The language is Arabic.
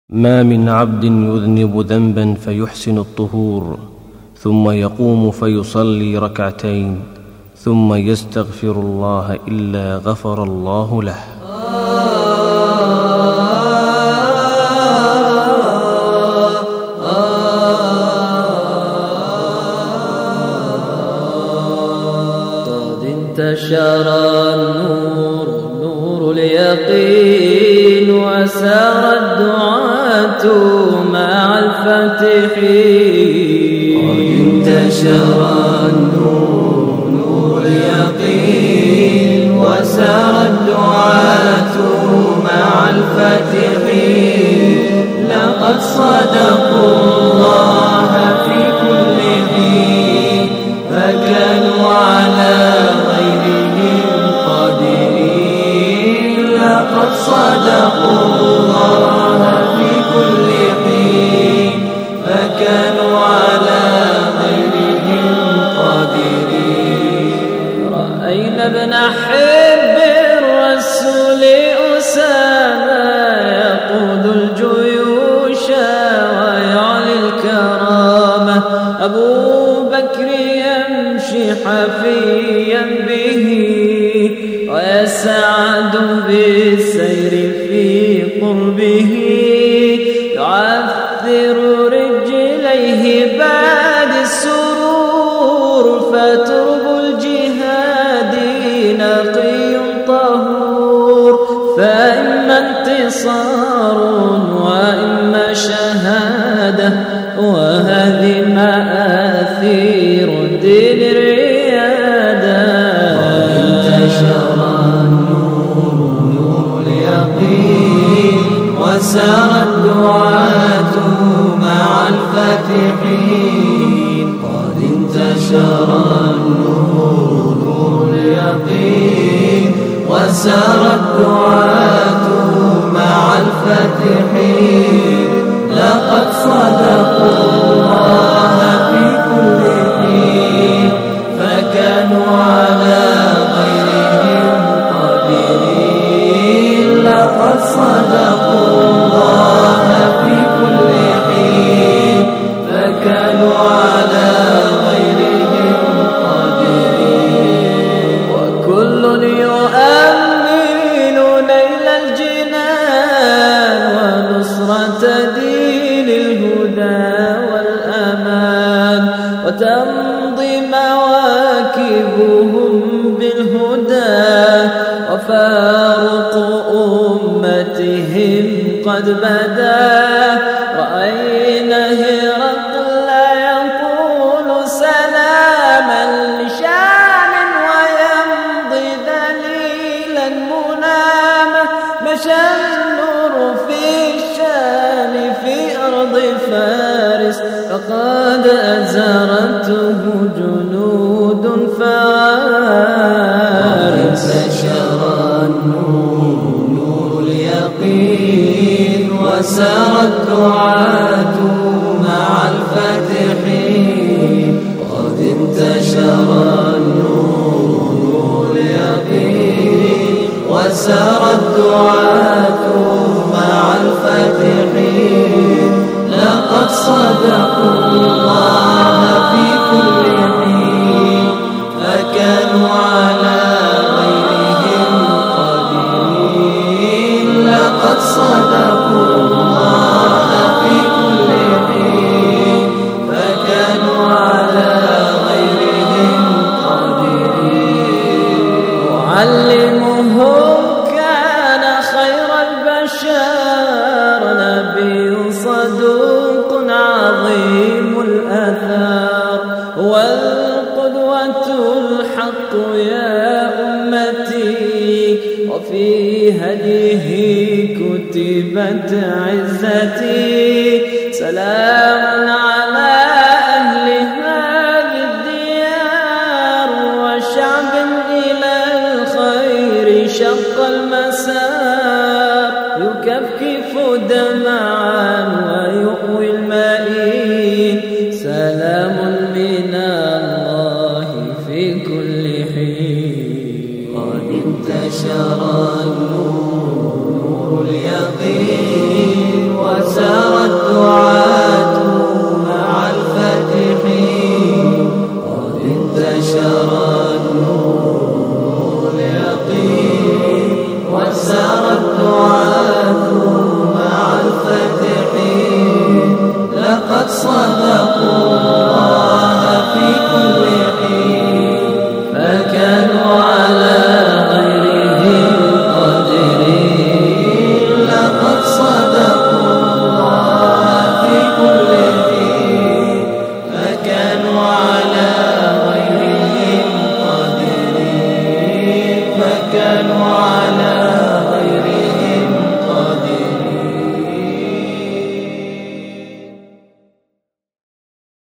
ما من عبد يذنب ذنبا فيحسن الطهور ثم يقوم فيصلي ركعتين ثم يستغفر الله إلا غفر الله له. قد انتشر النور نور اليقين وسار الدعاة مع الفاتحين. قد انتشر النور نور اليقين وسار الدعاة مع الفاتحين. لقد صدقوا الله في كل حين فكانوا على غيرهم قادرين. لقد صدقوا الله في كل حين فكانوا على غيرهم قادرين. رأينا ابن حب الرسول أسامة يقود الجيوش ويعلي الكرامة. أبو بكر يمشي حفيا به ويسعد بالسير في قربه. يعثر رجليه بعد السرور فترب الجهاد نقي طهور. فإما انتصار وإما شهادة وهذه مآثير دين الريادة. انتشر النور نور اليقين وسار الدعاة مع الفاتحين. قد انتشر النور نور اليقين وسار الدعاة مع الفاتحين. لقد صدقوا الله في كل حين فكانوا على غيرهم قادرين. لقد صدقوا الله في كل حين فكانوا على غيرهم قادرين. وكل يؤمن نيل الجنان ونصرة دين الهدى والأمان وتمضي مواكبهم بالهدى. وفاروق أمتهم قد بدا. رأينا هرقل يقول سلاما لشام ويمضي ذليلا مناما. مشى النور في الشام في أرض فارس فقد أزرته جنود فارس. انتشر النور نور اليقين وسار الدعاة مع الفاتحين. قد انتشر النور نور اليقين وسار الدعاة مع الفاتحين. لقد صدقوا الله في كل حين فكانوا على غيرهم قادرين. لقد صدقوا الله في كل حين فكانوا على غيرهم قادرين. معلمهم كان خير البشر نبي صدوق عظيم الآثار. والقدوة الحق يا أمتي وفي هديه كتبت عزتي. سلام على أهل هذه الديار وشعب إلى الخير شق المسار. يكفكف دمعا ويؤوي المائين. سلام من الله في كل حين. قد انتشر